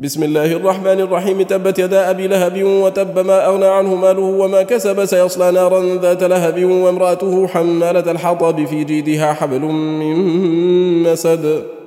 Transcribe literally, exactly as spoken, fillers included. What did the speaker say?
بسم الله الرحمن الرحيم. تبت يدا أبي لهب وتب، ما أغنى عنه ماله وما كسب، سيصلى نارا ذات لهب وامرأته حمالة الحطب في جيدها حبل من مسد.